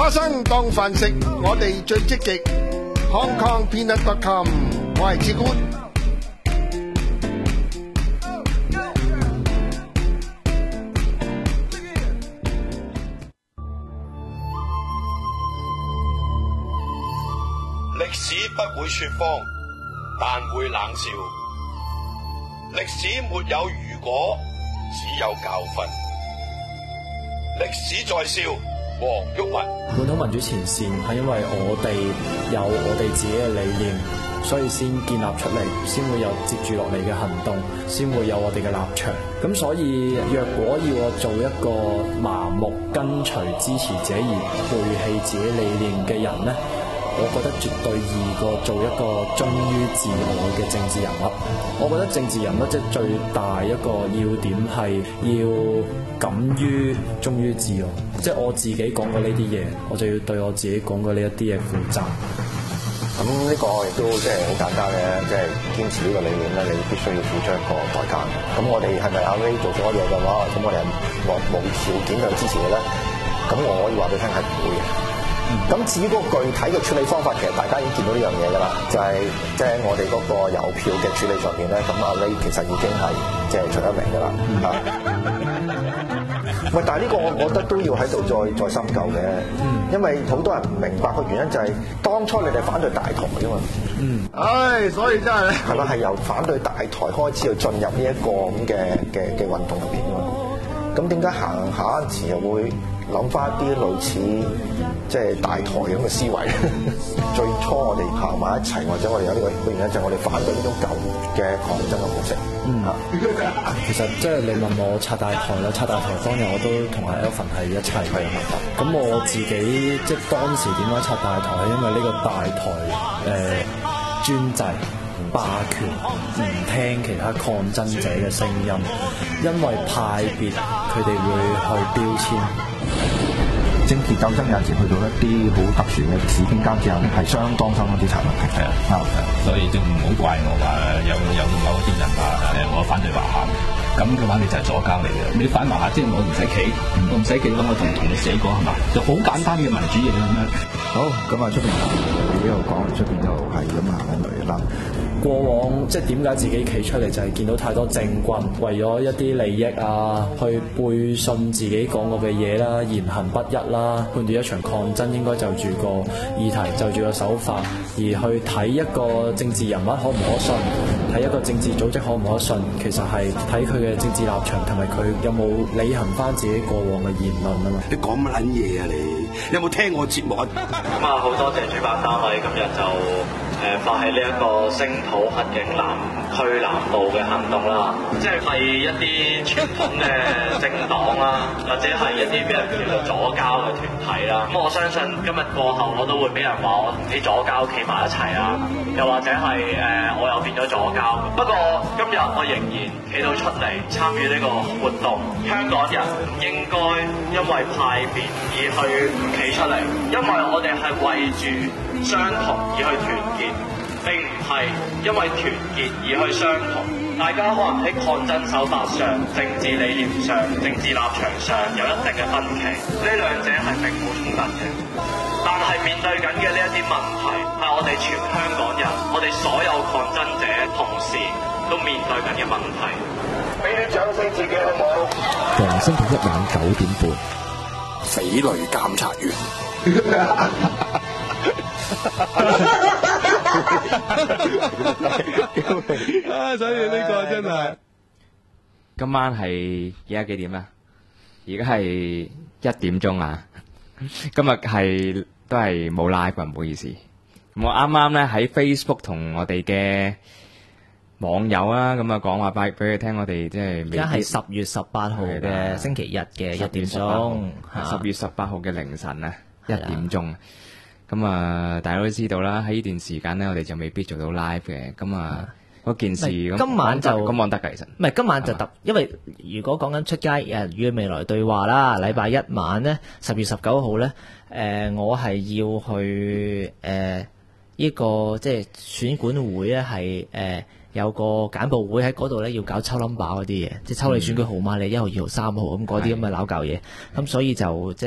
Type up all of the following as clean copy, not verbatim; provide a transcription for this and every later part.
花生當飯食，我哋最積極。HongKongPeanut.com， 我係志官。 歷史不會說謊，但會冷笑。歷史沒有如果，只有教訓。歷史在笑，黃毓民。 本土民主前線係因為我哋有我哋自己嘅理念，所以先建立出嚟，先會有接住落嚟嘅行動，先會有我哋嘅立場。咁所以若果要我做一個盲目跟隨支持者而背棄自己理念嘅人呢，我覺得絕對易過做一個忠於自我嘅政治人物。我覺得政治人物即係最大一個要點係要敢於忠於自我，即係我自己講過呢啲嘢，我就要對我自己講過呢一啲嘢負責。 咁呢個亦都即係好簡單嘅，即係堅持呢個理念咧，你必須要付出一個代價。咁我哋係咪阿 Ray 做咗嘢嘅話，咁我哋係無條件去支持你咧？咁我可以話俾你聽係唔會嘅。咁至於嗰個具體嘅處理方法，其實大家已經見到呢樣嘢㗎啦，就係即係我哋嗰個郵票嘅處理上邊咧，咁阿 Ray 其實已經係即係出咗名㗎啦嚇。喂，但係呢個我覺得都要喺度再深究嘅，因為好多人唔明白個原因就係當初你哋反對大台㗎嘛。 所以真係係啦，係由反對大台開始去進入呢一個咁嘅運動入邊㗎嘛。咁點解行下一次又會諗翻一啲類似即係大台咁嘅思維？最初我哋行埋一齊，或者我哋有呢個原因，就係我哋反對呢種舊嘅抗爭嘅模式。 其實即係你問我拆大台啦，拆大台當日我都同阿 Alvin 係一齊嘅。咁我自己即係當時點解拆大台，係因為呢個大台專制霸權，唔聽其他抗爭者嘅聲音，因為派別佢哋會去標籤。 政治鬥爭有陣時去到一啲好特殊嘅歷史傾交之後，係相當之殘忍嘅。係啊， 所以就唔好怪我話有某啲人話我反對華夏，咁嘅話你就係左膠嚟嘅。你反華夏即係我唔使企，我唔使企咁，我同你死過係嘛？就好簡單嘅民主嘢咁樣。 好，咁啊出邊呢度講，出邊就係咁行緊嚟啦。 過往即係點解自己企出嚟，就係見到太多政棍為咗一啲利益啊，去背信自己講過嘅嘢啦，言行不一啦，判斷一場抗爭應該就住個議題，就住個手法，而去睇一個政治人物可唔可信，睇一個政治組織可唔可信，其實係睇佢嘅政治立場同埋佢有冇履行翻自己過往嘅言論啊嘛。 你講乜撚嘢啊你？有冇聽我節目啊？ 咁啊，好多謝主辦單位今日就發起呢一個聲討黑警南區南部嘅行動啦，即係一啲傳統嘅政黨啦，或者係一啲俾人叫做左膠嘅團體啦。咁我相信今日過後我都會俾人話我同啲左膠企埋一齊啦，又或者係我又變咗左膠。不過今日我仍然企到出嚟參與呢個活動，香港人唔應該因為派別而去唔企出嚟，因為我哋係為住相同而去團結，並唔係因為團結而去相同。大家可能喺抗爭手法上、政治理念上、政治立場上有一定嘅分歧，呢兩者係並冇衝突嘅。但係面對緊嘅呢一啲問題，係我哋全香港人、我哋所有抗爭者同時都面對緊嘅問題。 俾啲掌聲自己好唔好？ 逢星期一晚9點半， 匪類監察員。 所以呢個真係今晚係而家幾點啊？而家係1點啊！今日係都係冇 live 啊，唔好意思。咁我啱啱咧喺 Facebook 同我哋嘅網友啦，咁啊講話俾佢聽，我哋即係而家係10月18號嘅星期日嘅1點鐘 ，10月18號嘅凌晨啊，1點鐘。咁啊，大家都知道啦，喺呢段時間咧，我哋就未必做到 live 嘅。咁啊，嗰件事今晚就咁講得㗎，其實唔係今晚就因為如果講緊出街與未來對話啦，禮拜一晚咧10月19號咧，我係要去呢個即係選管會咧係有個簡報會喺嗰度咧，要搞抽 number 嗰啲嘢，即係抽你選舉號碼，你1號、2號、3號咁嗰啲咁嘅攪教嘢。咁所以就即係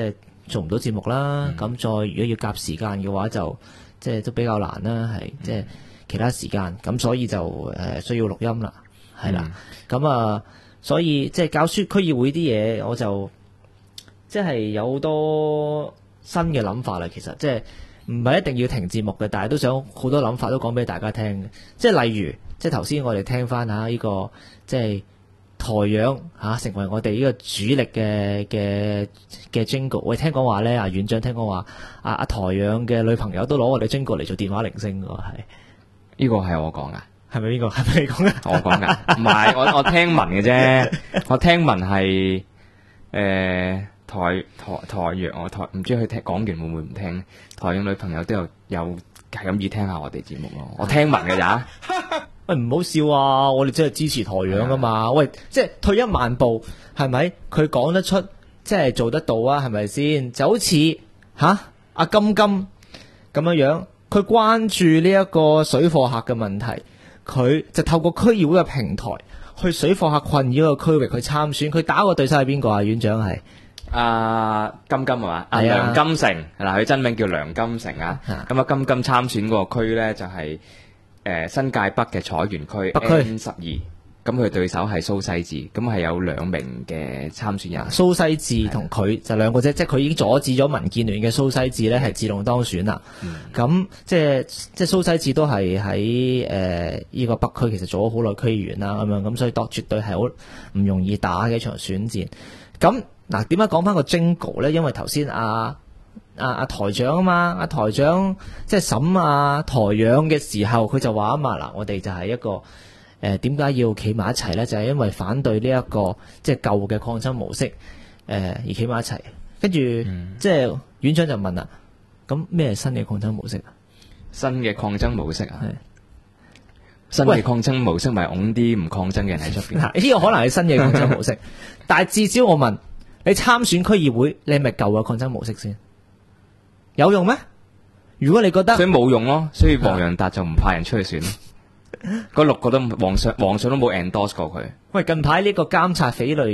做唔到節目啦。咁、再如果要夾時間嘅話，就即係都比較難啦，係即係其他時間。咁所以就需要錄音啦，係啦。咁所以即係搞區議會啲嘢，我就即係有好多新嘅諗法啦。其實即係唔係一定要停節目嘅，但係都想好多諗法都講俾大家聽嘅。即係例如，即係頭先我哋聽翻呢個即係台陽成為我哋呢個主力嘅 jingle。我聽講話咧，院長聽講話阿台陽嘅女朋友都攞我哋 jingle 嚟做電話鈴聲㗎，係呢個係我講噶。 係咪呢個？係咪你講嘅？ 我講噶，唔係我聽聞嘅啫。我聽聞係台陽，我台唔知佢講完會唔會唔聽？台陽女朋友都有係咁意聽下我哋節目咯。我聽聞嘅咋？ 喂，唔好笑啊！我哋真係支持台陽噶嘛。喂，即係退一萬步，係咪？佢講得出，即係做得到啊？係咪先？就好似阿金金咁樣，佢關注呢一個水貨客嘅問題。佢就透過區議會嘅平台去水貨客困擾個區域去參選，佢打個對手係邊個啊？院長係金金係嘛？梁金成嗱，佢真名叫梁金成啊。咁金金參選嗰個區咧就係新界北嘅彩園區北區N12。咁佢對手係蘇西智，咁係有2名嘅參選人。蘇西智同佢就2個啫，即係佢已經阻止咗民建聯嘅蘇西智咧係自動當選啦。咁即係蘇西智都係喺呢個北區其實做咗好耐區議員啦，咁樣咁所以絕對係好唔容易打嘅一場選戰。咁嗱，點解講翻個 jingle 咧？因為頭先台長啊嘛，阿台長即係審台陽嘅時候，佢就話啊嘛，嗱，我哋就係一個。點解要企埋一齊呢？就係因為反對呢一個即係舊嘅抗爭模式，而企埋一齊。跟住即係院長就問啦，咁咩係新嘅抗爭模式啊？新嘅抗爭模式啊？新嘅抗爭模式咪拱啲唔抗爭嘅人喺出邊？ 呢個可能係新嘅抗爭模式，但係至少我問你參選區議會，你係咪舊嘅抗爭模式先？有用咩？如果你覺得所以冇用咯，所以黃洋達就唔派人出去選咯。嗰6個都皇上都冇 endorse 過佢。 喂，近排呢個監察匪類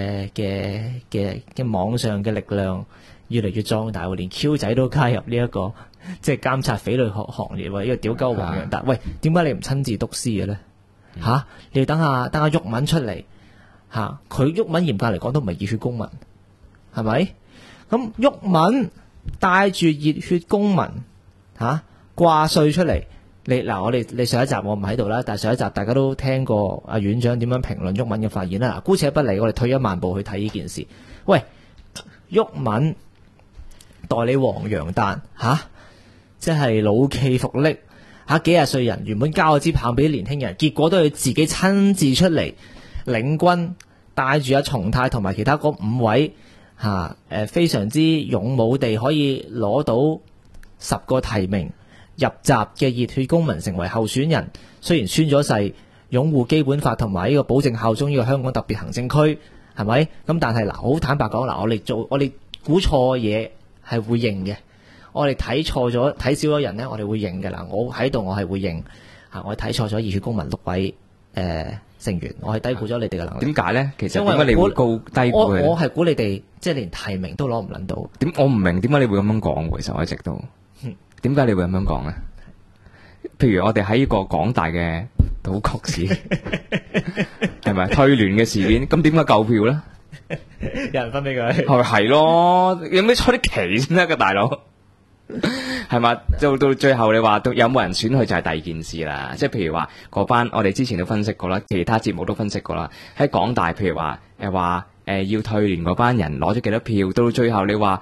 嘅網上嘅力量越嚟越壯大，連 Q 仔都加入呢一個即係監察匪類行列。呢個屌鳩黃洋達，喂，點解你唔親自督師嘅咧？你要等下毓民出嚟佢毓民嚴格嚟講都唔係熱血公民，係咪？咁毓民帶住熱血公民掛帥出嚟。你上一集我唔喺度啦，但係上一集大家都聽過阿院長點樣評論毓民嘅發言啦。姑且不理，我哋退一萬步去睇呢件事。喂，毓民代理黃洋達即係老驥伏櫪幾廿歲人原本交咗支棒俾啲年輕人，結果都要自己親自出嚟領軍，帶住阿松泰同埋其他嗰5位非常之勇武地可以攞到10個提名。入閘嘅熱血公民成為候選人，雖然宣咗誓擁護基本法同埋呢個保證效忠呢個香港特別行政區，係咪？咁但係好坦白講我哋估錯嘢係會認嘅，我哋睇錯咗睇少咗人呢，我哋會認嘅啦。我喺度我係會認我睇錯咗熱血公民6位成員，我係低估咗你哋嘅能力。 點解呢？其實點解你會低估佢？ 我係估你哋即係連提名都攞唔撚到。 我唔明點解你會咁樣講。其實我一直都。點解你會咁樣講呢？譬如我哋喺呢個港大嘅賭局事，係咪退聯嘅事件？咁點解夠票呢？ 有人分俾佢係咯，有咩出啲旗先得㗎大佬？係嘛？到最後你話有冇人選佢就係第二件事啦。即係譬如話嗰班我哋之前都分析過啦，其他節目都分析過啦。喺港大譬如話要退聯嗰班人攞咗幾多票，到最後你話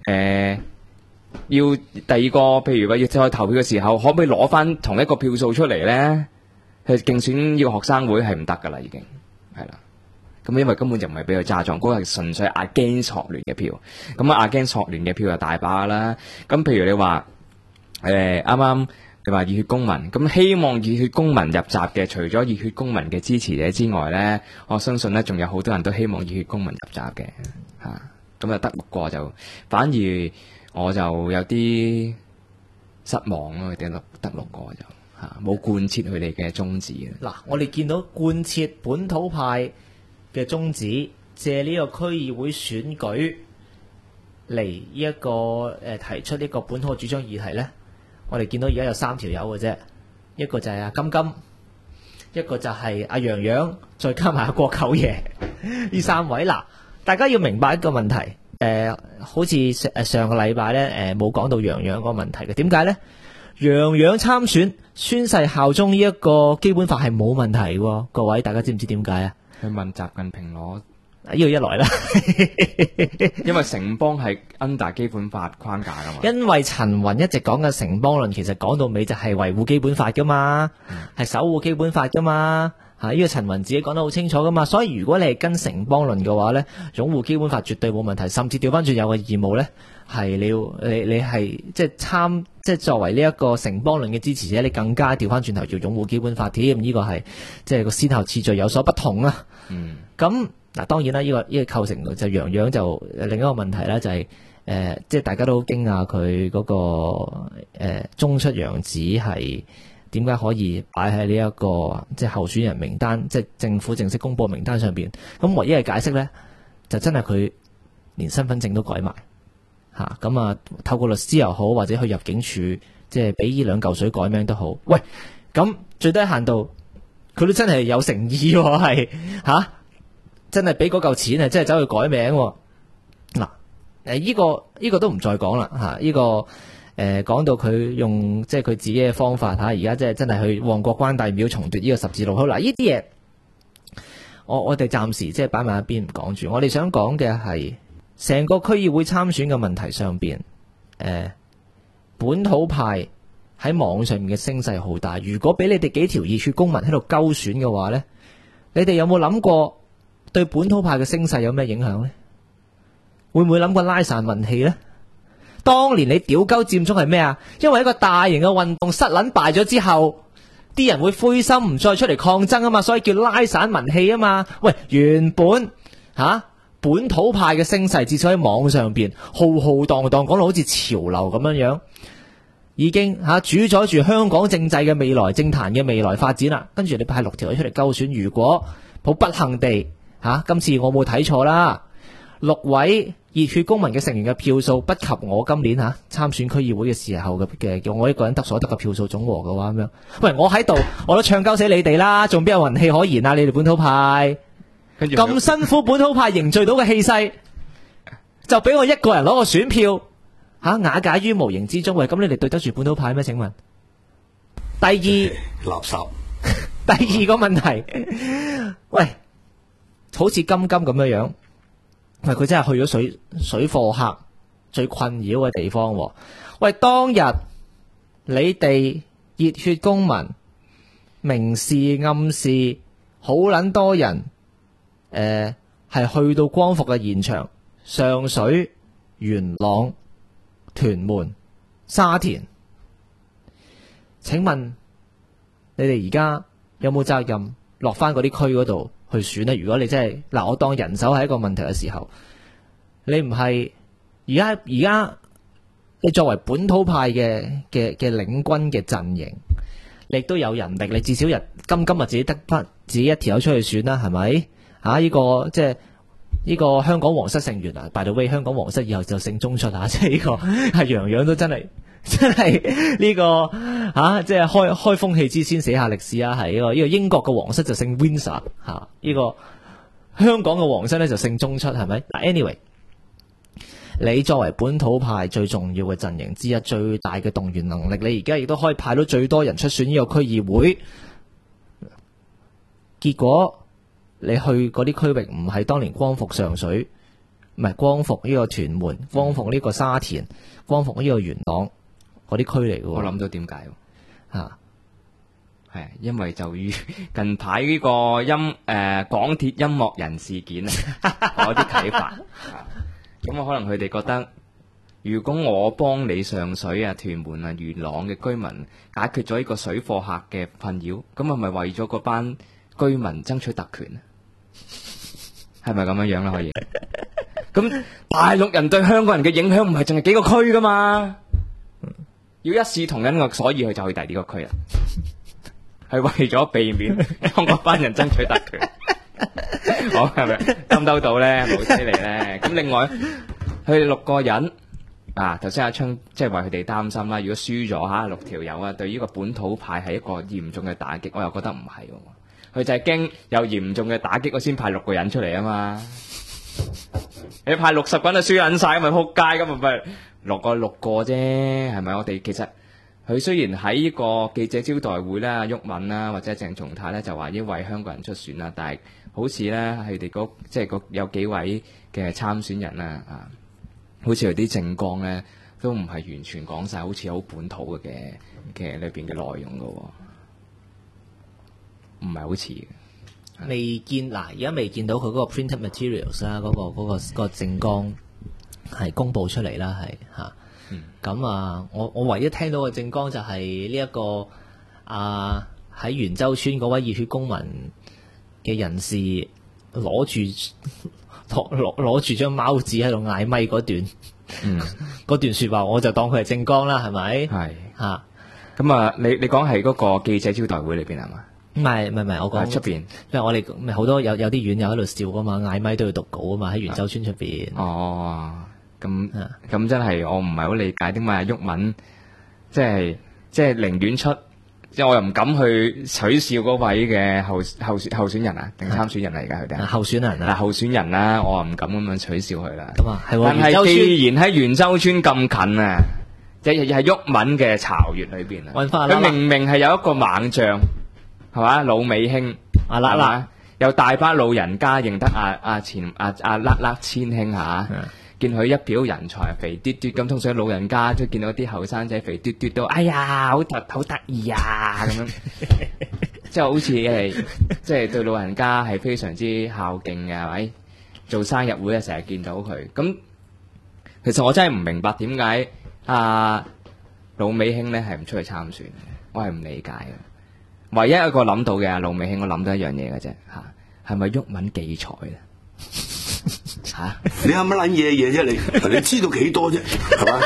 要第二個，譬如話要再投票嘅時候，可唔可以攞翻同一個票數出嚟呢？去競選呢個學生會係唔得噶啦，已經係啦。咁因為根本就唔係俾佢揸莊，嗰個係純粹against學聯嘅票。咁against學聯嘅票就大把啦。咁譬如你話啱啱你話熱血公民，咁希望熱血公民入閘嘅，除咗熱血公民嘅支持者之外呢，我相信呢仲有好多人都希望熱血公民入閘嘅嚇。咁就得6個就反而。我就有啲失望咯，得6個就冇貫徹佢哋嘅宗旨。 嗱，我哋見到貫徹本土派嘅宗旨，借呢個區議會選舉嚟呢一個提出呢個本土嘅主張議題咧，我哋見到而家有3條友嘅啫，一個就係阿金金，一個就係阿洋洋，再加埋阿國舅爺呢3位。嗱，大家要明白一個問題，好似上個禮拜咧冇講到洋洋嗰個問題嘅，點解咧？洋洋參選宣誓效忠呢一個基本法係冇問題喎，各位大家知唔知點解啊？ 去問習近平攞呢個一來啦， 因為城邦係 under 基本法框架噶嘛。 因為陳雲一直講嘅城邦論，其實講到尾就係維護基本法噶嘛，係守護基本法噶嘛。呢個陳雲自己講得好清楚噶嘛。所以如果你係跟城邦論嘅話呢，擁護基本法絕對冇問題，甚至調翻轉有個義務呢，係你係即係作為呢一個城邦論嘅支持者，你更加調翻轉頭要擁護基本法添。呢個係即係個先後次序有所不同啊。咁嗱，當然啦，呢個構成就洋洋就另一個問題啦，就係即係大家都好驚訝佢嗰個中出洋子係點解可以擺喺呢一個即係候選人名單，即係政府正式公佈名單上邊。咁唯一嘅解釋咧，就真係佢連身份證都改埋嚇。咁啊，透過律師又好，或者去入境處，即係俾呢2嚿水改名都好。喂，咁最低限度佢都真係有誠意喎，係嚇。真係俾嗰嚿錢啊！真係走去改名喎。嗱，呢個都唔再講啦嚇。呢個講到佢用即係佢自己嘅方法嚇，而家即係真係去旺角關帝廟重奪呢個十字路口。嗱，呢啲嘢我哋暫時即係擺埋一邊唔講住。我哋想講嘅係成個區議會參選嘅問題上邊，本土派喺網上面嘅聲勢好大。如果俾你哋幾條熱血公民喺度勾選嘅話咧，你哋有冇諗過對本土派嘅聲勢有咩影響呢？會唔會諗過拉散民氣呢？當年你屌鳩佔中係咩啊？因為一個大型嘅運動失撚敗咗之後，啲人會灰心唔再出嚟抗爭啊嘛，所以叫拉散民氣啊嘛。喂，原本本土派嘅聲勢至少喺網上邊浩浩蕩蕩，講到好似潮流咁樣樣，已經主宰住香港政制嘅未來、政壇嘅未來發展啦。跟住你派6條出嚟勾選，如果好不幸地今次我冇睇錯啦，6位熱血公民嘅成員嘅票數不及我今年參選區議會嘅時候嘅叫我一個人得所得嘅票數總和嘅話咁樣。喂，我喺度我都唱鳩死你哋啦，仲邊有人氣可言啊？你哋本土派咁辛苦，本土派凝聚到嘅氣勢，就俾我一個人攞個選票瓦解於無形之中。喂，咁你哋對得住本土派咩？請問第二垃圾第二個問題，喂，好似金金咁樣樣，喂，佢真係去咗水貨客最困擾嘅地方。喂，當日你哋熱血公民明示暗示，好撚多人係去到光復嘅現場，上水、元朗、屯門、沙田，請問你哋而家有冇責任落翻嗰啲區嗰度去選呢？如果你真係嗱，我當人手係一個問題嘅時候，你唔係而家你作為本土派嘅領軍嘅陣營，你亦都有人力，你至少今日自己得翻自己一條友出去選啦，係咪？呢個即係呢個香港皇室成員啊 ，by the way， 香港皇室以後就姓鍾出啊，即係呢個係洋洋都真係呢個即係開風氣之先寫下歷史啊！係呢個英國嘅皇室就姓 Windsor 呢個香港嘅皇室咧就姓鍾出，係咪？嗱 ，anyway， 你作為本土派最重要嘅陣營之一，最大嘅動員能力，你而家亦都可以派到最多人出選呢個區議會，結果你去嗰啲區域唔係當年光復上水，唔係光復呢個屯門，光復呢個沙田，光復呢個元朗嗰啲區嚟嘅。 我諗到點解係因為就於近排呢個港鐵音樂人事件我有啲啟發。咁可能佢哋覺得，如果我幫你上水啊、屯門啊、元朗嘅居民解決咗呢個水貨客嘅困擾，咁係咪為咗嗰班居民爭取特權？係咪咁樣樣啦？可以。咁大陸人對香港人嘅影響唔係淨係幾個區噶嘛？要一視同仁嘅，所以佢就去第二個區啦，係為咗避免幫嗰班人爭取特權。好，係咪兜到咧？好犀利咧！咁另外佢哋6個人啊，頭先阿春即係為佢哋擔心啦。如果輸咗嚇6條友啊，對呢個本土派係一個嚴重嘅打擊，我又覺得唔係喎。佢就係驚有嚴重嘅打擊，我先派6個人出嚟啊嘛。你派60個人就輸緊晒，咪撲街咁咪6個啫，係咪？我哋其實佢雖然喺呢個記者招待會啦，毓民啦或者鄭松泰咧就話要為香港人出選啦，但係好似咧佢哋即係有幾位嘅參選人啦啊，好似佢啲政綱咧都唔係完全講晒，好似好本土嘅裏邊嘅內容噶，唔係好似嘅。 未見嗱，而家未見到佢嗰個 printed materials 啦，嗰個政綱係公佈出嚟啦，係嚇。咁我唯一聽到嘅政綱就係呢一個喺元洲村嗰位熱血公民嘅人士攞住張貓紙喺度嗌咪嗰段，嗰段説話我就當佢係政綱啦，係咪？係嚇。 咁你講係嗰個記者招待會裏邊係嘛？ 唔係，我講出邊， 因為我哋咪好多有啲院友喺度笑噶嘛，嗌咪都要讀稿啊嘛，喺元洲村出邊。 哦，咁真係我唔係好理解點解毓民即係寧願出，即係我又唔敢去取笑嗰位嘅候選人啊，定參選人嚟㗎佢哋？ 候選人啊， 候選人啦，我又唔敢咁樣取笑佢啦。 咁啊，係喎。 但係既然喺元洲村咁近啊，即係毓民嘅巢穴裏邊啊，佢明明係有一個猛將。係嘛？老美兄阿叻叻， 有大班老人家認得阿叻叻千兄嚇，見佢一表人才，肥嘟嘟咁。通常老人家都見到啲後生仔肥嘟嘟都，哎呀，好得意啊咁樣，即係好似係即係對老人家係非常之孝敬嘅，係咪？做生日會啊，成日見到佢。咁其實我真係唔明白點解老美兄咧係唔出去參選，我係唔理解嘅。唯一一個諗到嘅老美兄，我諗到一樣嘢嘅啫嚇，係咪毓民忌才咧嚇？ 你有乜撚嘢啫？你知道幾多啫？係嘛？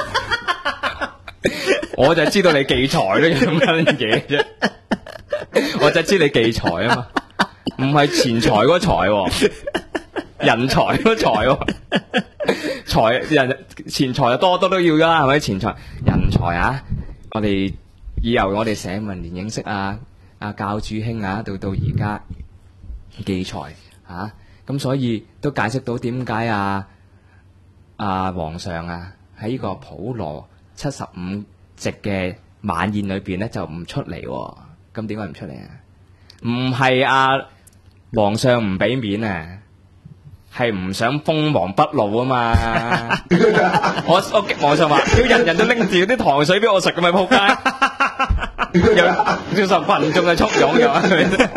我就知道你忌才咯，有乜撚嘢啫？我就知你忌才啊嘛，唔係錢財嗰財喎，人才嗰財喎，人錢財就多都要㗎啦，係咪？錢財人才啊！我哋以後我哋社民連認識教主兄到而家忌才咁所以都解釋到點解皇上喺呢個普羅75席嘅晚宴裏邊咧就唔出嚟喎。咁點解唔出嚟啊？唔係皇上唔俾面啊，係唔想鋒芒不露啊嘛。我皇上話叫人人都拎住啲糖水俾我食，咁咪仆街。又接受群眾嘅簇擁，又係咪先？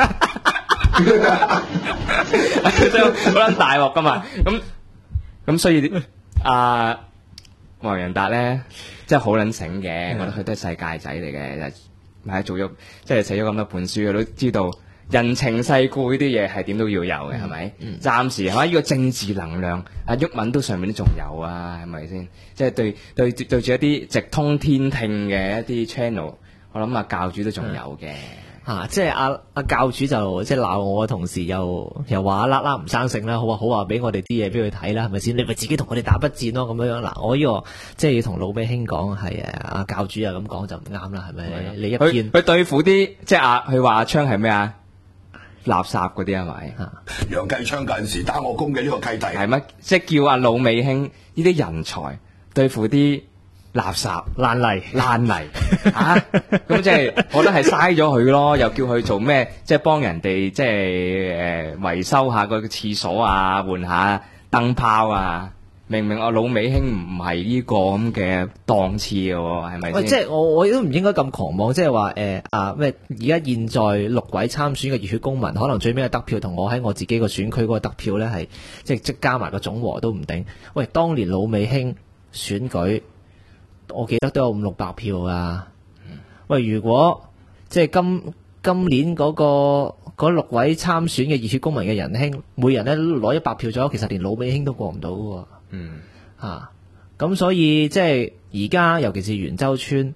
真係好撚大鑊噶嘛！咁所以黃仁達咧，真係好撚醒嘅。我覺得佢都係世界仔嚟嘅，係做咗即係寫咗咁多本書，佢都知道人情世故呢啲嘢係點都要有嘅，係咪？暫時係嘛？呢個政治能量，毓民都上面都仲有啊，係咪先？即係對住一啲直通天聽嘅一啲 channel。我諗教主都仲有嘅即係阿教主就即係鬧我嘅同時又話叻叻唔生性啦，好話俾我哋啲嘢俾佢睇啦，係咪先？你咪自己同我哋打筆戰咯，咁樣嗱，我呢個即係要同老美兄講係阿教主又咁講就唔啱啦，係咪？你一邊佢對付啲即係佢話阿昌係咩啊？垃圾嗰啲係咪？ 楊繼昌近時打我工嘅呢個契弟係乜？即係叫阿老美兄呢啲人才對付啲垃圾爛泥咁即係我覺得係嘥咗佢咯，又叫佢做咩？即係幫人哋即係維修下個廁所啊，換下燈泡啊。明明我老美兄唔係呢個咁嘅檔次嘅喎，係咪先？ 即係我都唔應該咁狂妄，即係話咩？而家現在6位參選嘅熱血公民，可能最尾嘅得票同我喺我自己個選區嗰個得票咧係即加埋個總和都唔定。喂，當年老美兄選舉，我記得都有500-600票啊！喂，如果即係今年嗰6位參選嘅熱血公民嘅仁兄，每人咧攞100票左右，其實連老美兄都過唔到喎。咁所以即係而家，尤其是元洲村，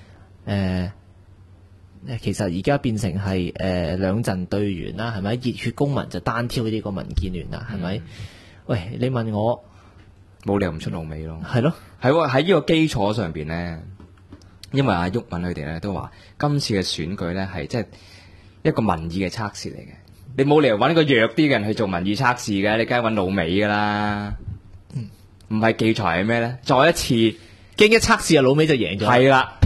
其實而家變成係兩陣對圓啦，係咪？熱血公民就單挑呢個民建聯啦，係咪？喂，你問我冇理由唔出老尾咯。 係咯， 係喎，喺呢個基礎上邊咧，因為阿毓民佢哋咧都話，今次嘅選舉咧係即係一個民意嘅測試嚟嘅。你冇理由揾一個弱啲嘅人去做民意測試嘅，你梗係揾老尾噶啦。唔係忌才係咩咧？再一次經一測試啊，老尾就贏咗。 係啦，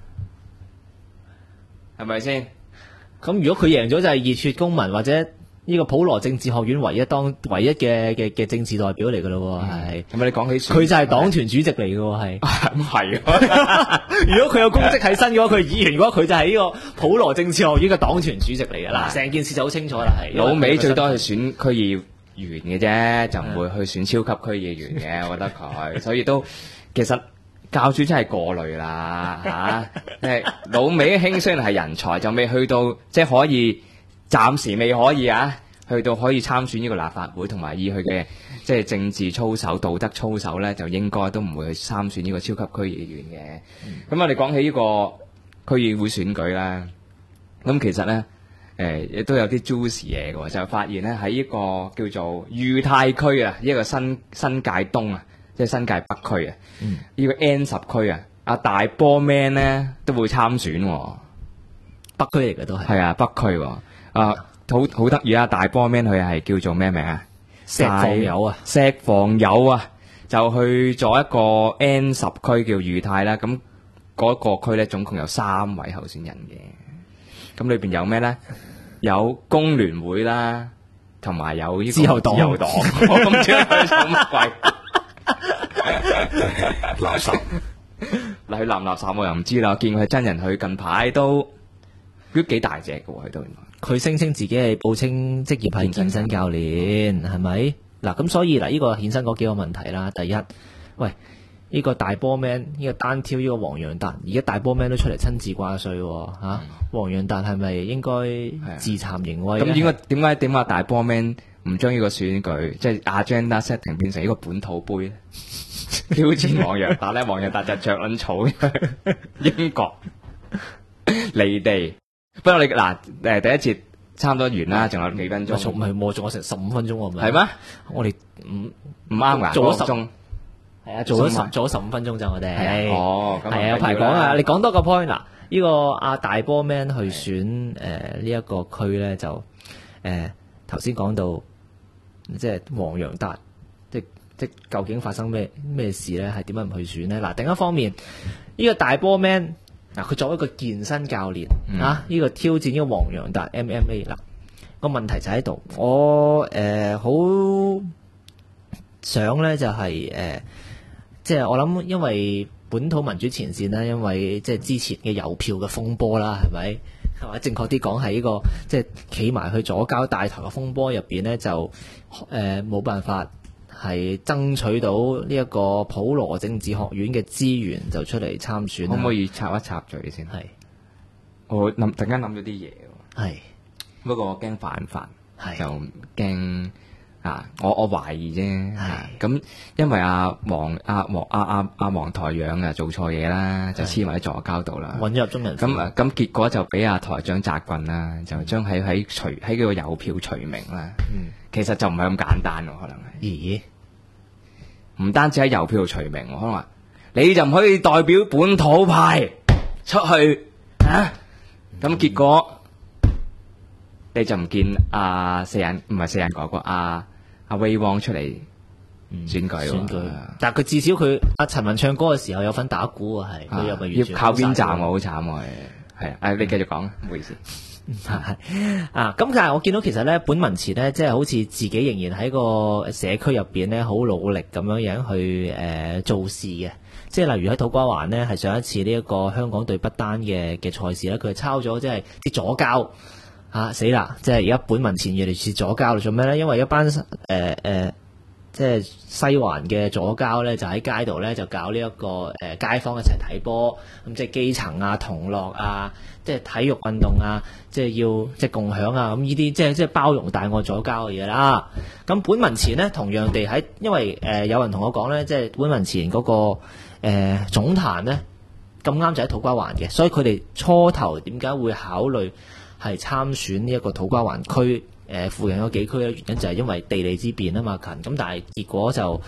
係咪先？ 咁如果佢贏咗就係熱血公民或者呢個普羅政治學院唯一嘅政治代表嚟噶咯，係。 咁你講起佢就係黨團主席嚟嘅喎，係。 咁係。 如果佢有公職喺身嘅話，佢係議員嘅話，佢就係呢個普羅政治學院嘅黨團主席嚟嘅。嗱，成件事就好清楚啦，係。 老尾最多係選區議員嘅啫，就唔會去選超級區議員嘅，我覺得佢，所以都其實教主真係過慮啦嚇，即係老尾興雖然係人才，就未去到即係可以，暫時未可以啊，去到可以參選呢個立法會，同埋以佢嘅即係政治操守、道德操守咧，就應該都唔會去參選呢個超級區議員嘅。咁我哋講起呢個區議會選舉啦，咁其實咧。亦都有啲 juicy 嘢嘅，就發現咧喺呢個叫做裕泰區啊，呢個新界東啊，即係新界北區啊，呢個 N10區啊，阿大波 man 咧都會參選， 北區嚟嘅都係。 係啊，北區好得意啊！大波 man 佢係叫做咩名啊？ 石房友啊， 石房友啊，就去咗一個 N10區叫裕泰啦。咁嗰個區咧總共有3位候選人嘅，咁裏邊有咩咧？有工聯會啦，同埋有呢個自由黨，我唔知佢做乜鬼垃圾。 嗱，佢垃圾我又唔知啦。我見佢真人，佢近排都幾大隻嘅喎，佢都原來。 佢聲稱自己係報稱職業係健身教練，係咪？嗱，咁所以嗱，呢個衍生嗰幾個問題啦。第一，喂。呢個大波 man， 呢個單挑呢個黃洋達，而家大波 man 都出嚟親自掛帥喎，黃洋達係咪應該自慚形穢？ 咁點解大波 man 唔將呢個選舉即係 agenda setting 變成呢個本土杯咧？挑戰黃洋達咧，黃洋達就着撚草，英國離地。不過你嗱第一節差唔多完啦，仲有幾分鐘？ 唔係喎，仲有成15分鐘喎， 係咩？ 我哋唔啱㗎， 做咗 10。 係啊，做咗15分鐘咋我哋。 係啊，有排講啊！你講多個 point 嗱，呢個阿大波 man 去選呢一個區咧，就頭先講到即係黃洋達，即究竟發生咩事咧？係點解唔去選咧？嗱，另一方面，呢個大波 man 嗱，佢作為一個健身教練呢個挑戰呢個黃洋達 MMA 嗱，個問題就喺度，我好想咧就係即係我諗，因為本土民主前線啦，因為即係之前嘅郵票嘅風波啦，係咪？係嘛？正確啲講係呢個即係企埋去左膠大台嘅風波入邊呢，就冇辦法係爭取到呢一個普羅政治學院嘅資源，就出嚟參選。 可唔可以插一插嘴先？ 係， 我突然間諗咗啲嘢。 係， 不過我驚犯法， 就驚。我懷疑啫，咁因為阿黃台長啊做錯嘢啦，就黐埋喺左膠度啦， 混咗入中人。 咁結果就俾阿台長責棍啦，就將喺佢個郵票除名啦。其實就唔係咁簡單喎，可能係。 咦？ 唔單止喺郵票度除名，可能話你就唔可以代表本土派出去啊？咁結果你就唔見四眼唔係四眼哥哥阿威旺出嚟選舉喎， 但係佢至少佢阿陳文唱歌嘅時候有份打鼓啊，係佢又咪完全要靠邊站喎，好慘喎，係你繼續講，唔好意思。 咁但係我見到其實咧，本民前咧，即係好似自己仍然喺個社區入邊咧，好努力咁樣去做事嘅。即係例如喺土瓜灣呢，係上一次呢一個香港對不丹嘅賽事咧，佢係抄咗即係啲左膠。死啦！即係而家本民前越嚟越似左膠啦，做咩咧？因為一班即係西環嘅左膠咧，就喺街度咧就搞呢一個街坊一齊睇波，咁即係基層啊、同樂啊，即係體育運動啊，即係要即係共享啊，咁呢啲即係包容大愛左膠嘅嘢啦。咁本民前咧，同樣地喺因為有人同我講咧，即係本民前嗰個總壇咧咁啱就喺土瓜灣嘅，所以佢哋初頭點解會考慮係參選呢一個土瓜灣區附近嗰幾區咧？原因就係因為地利之便啊嘛，近咁，但係結果就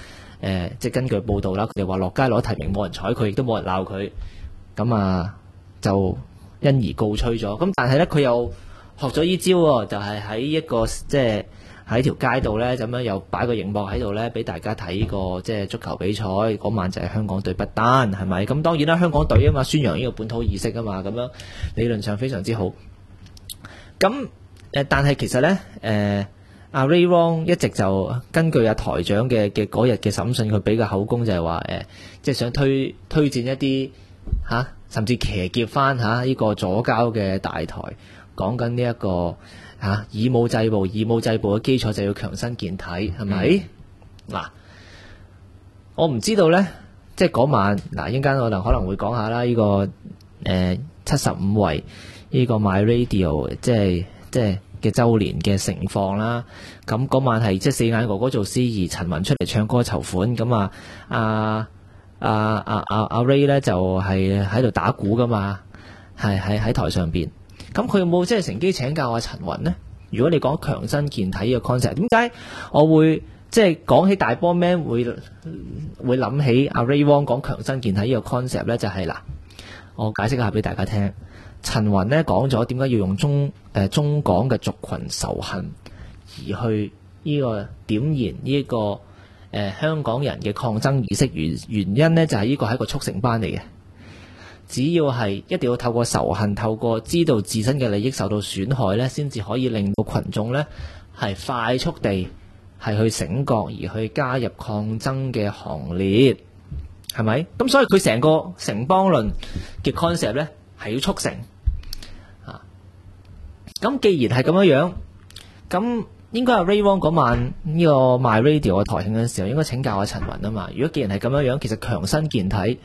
即係根據報道啦，佢哋話落街攞提名冇人睬佢，亦都冇人鬧佢，咁啊就因而告吹咗。咁但係咧佢又學咗依招喎，就係喺一個即係喺條街度咧，咁樣又擺個熒幕喺度咧，俾大家睇個即係足球比賽。嗰晚就係香港對不丹，係咪？咁當然啦，香港隊啊嘛，宣揚呢個本土意識啊嘛，咁樣理論上非常之好。咁但係其實咧，阿 Ray Wong 一直就根據阿台長嘅嗰日嘅審訊，佢俾個口供就係話即係想推薦一啲甚至騎劫翻呢個左膠嘅大台，講緊呢一個以武制暴，以武制暴嘅基礎就要強身健體，係咪？嗱，我唔知道咧，即係嗰晚嗱，一陣間我可能會講下啦，呢個75為呢個 My Radio 即係嘅周年嘅盛況啦。咁嗰晚係即係四眼哥哥做司儀，陳雲出嚟唱歌籌款，咁阿 Ray 咧就係喺度打鼓噶嘛，係喺台上邊。咁佢有冇即係乘機請教阿陳雲呢？如果你講強身健體嘅 concept， 點解我會即係講起大波 man 會諗起阿 Ray Wong 講強身健體呢個 concept 咧？就係嗱，我解釋下俾大家聽。陳雲咧講咗點解要用中港嘅族群仇恨而去呢個點燃呢個香港人嘅抗爭意識，原因呢就係呢個係一個速成班嚟嘅。只要係一定要透過仇恨，透過知道自身嘅利益受到損害呢，先至可以令到群眾呢係快速地係去醒覺，而去加入抗爭嘅行列，係咪？咁所以佢成個城邦論嘅 concept 呢係要促成。咁既然係咁樣，咁應該係 Ray Wong 嗰晚呢個 My Radio 嘅台慶嘅時候，應該請教下陳雲啊嘛。如果既然係咁樣，其實強身健體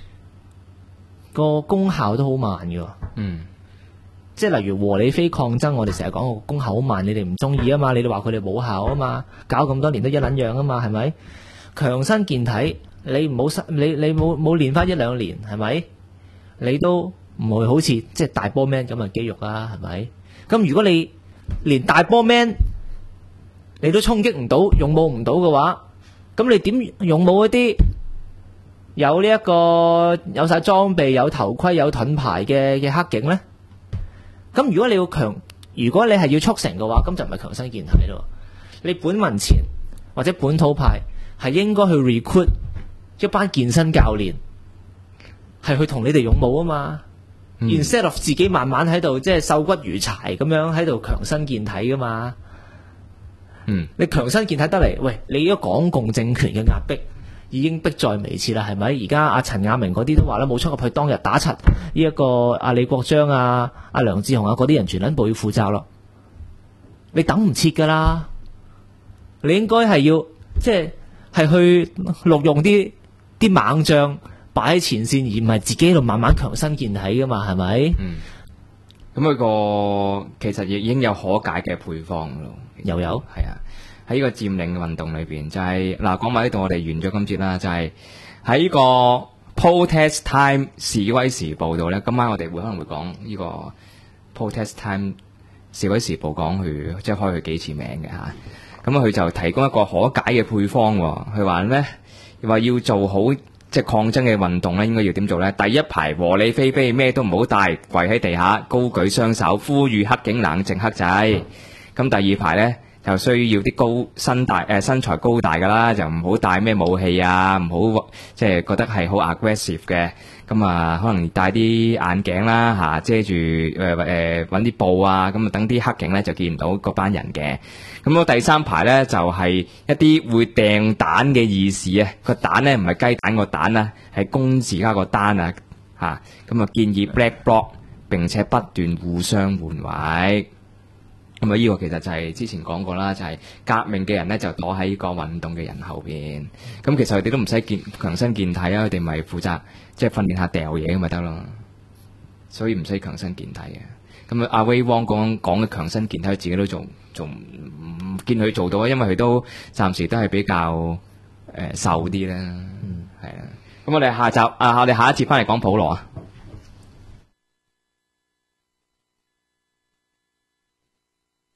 個功效都好慢嘅。即係例如和理非抗爭，我哋成日講個功效好慢，你哋唔中意啊嘛，你哋話佢哋冇效啊嘛，搞咁多年都一撚樣啊嘛，係咪？強身健體，你唔好你冇練翻一兩年，係咪？你都唔會好似即係大波 man 咁嘅肌肉啦，係咪？咁如果你連大波 man 你都衝擊唔到，勇武唔到嘅話，咁你點勇武一啲有呢一個有晒裝備、有頭盔、有盾牌嘅黑警呢？咁如果你係要促成嘅話，咁就唔係強身健體咯。你本民前或者本土派係應該去 recruit 一班健身教練，係去同你哋勇武啊嘛。instead of 自己慢慢喺度即係瘦骨如柴咁樣喺度強身健體噶嘛。你強身健體得嚟，喂，你呢個港共政權嘅壓迫已經迫在眉睫啦，係咪？而家阿陳亞明嗰啲都話啦，冇出入去當日打柒呢一個阿李國章啊、阿梁志雄啊嗰啲人，全撚部要負責咯。你等唔切噶啦，你應該係要即係去錄用啲猛將擺喺前線，而唔係自己喺度慢慢強身健體噶嘛，係咪？ 咁佢個其實已經有可解嘅配方咯， 又有係啊。喺呢個佔領嘅運動裏邊，就係講埋呢度，我哋完咗今節啦。就係喺呢個 Protest Time 示威時報度咧，今晚我哋可能會講呢個 Protest Time 示威時報，講佢即係開佢幾次名嘅嚇。咁佢就提供一個可解嘅配方喎。佢話咩？話要做好即係抗爭嘅運動咧，應該要點做咧？第一排和理非非，咩都唔好帶，跪喺地下，高舉雙手，呼籲黑警冷靜克制。咁第二排咧，就需要啲身材高大噶啦，就唔好帶咩武器啊，唔好即係覺得係好 aggressive 嘅。咁啊，可能帶啲眼鏡啦嚇，遮住揾啲布啊，咁啊等啲黑警咧就見唔到嗰班人嘅。咁第三排咧就係一啲會掟蛋嘅義士啊，個蛋咧唔係雞蛋個蛋啊，係公字加個單啊嚇。咁啊建議 black bloc 並且不斷互相換位。咁啊！呢個其實就係之前講過啦，就係革命嘅人咧就躲喺呢個運動嘅人後邊。咁其實佢哋都唔使強身健體啊，佢哋咪負責即係訓練下掉嘢咁咪得咯。所以唔使強身健體嘅。咁阿 Ray Wong 講嘅強身健體，佢自己都做唔見佢做到啊，因為佢都暫時都係比較瘦啲啦。係啊。咁我哋下一節翻嚟講普羅啊。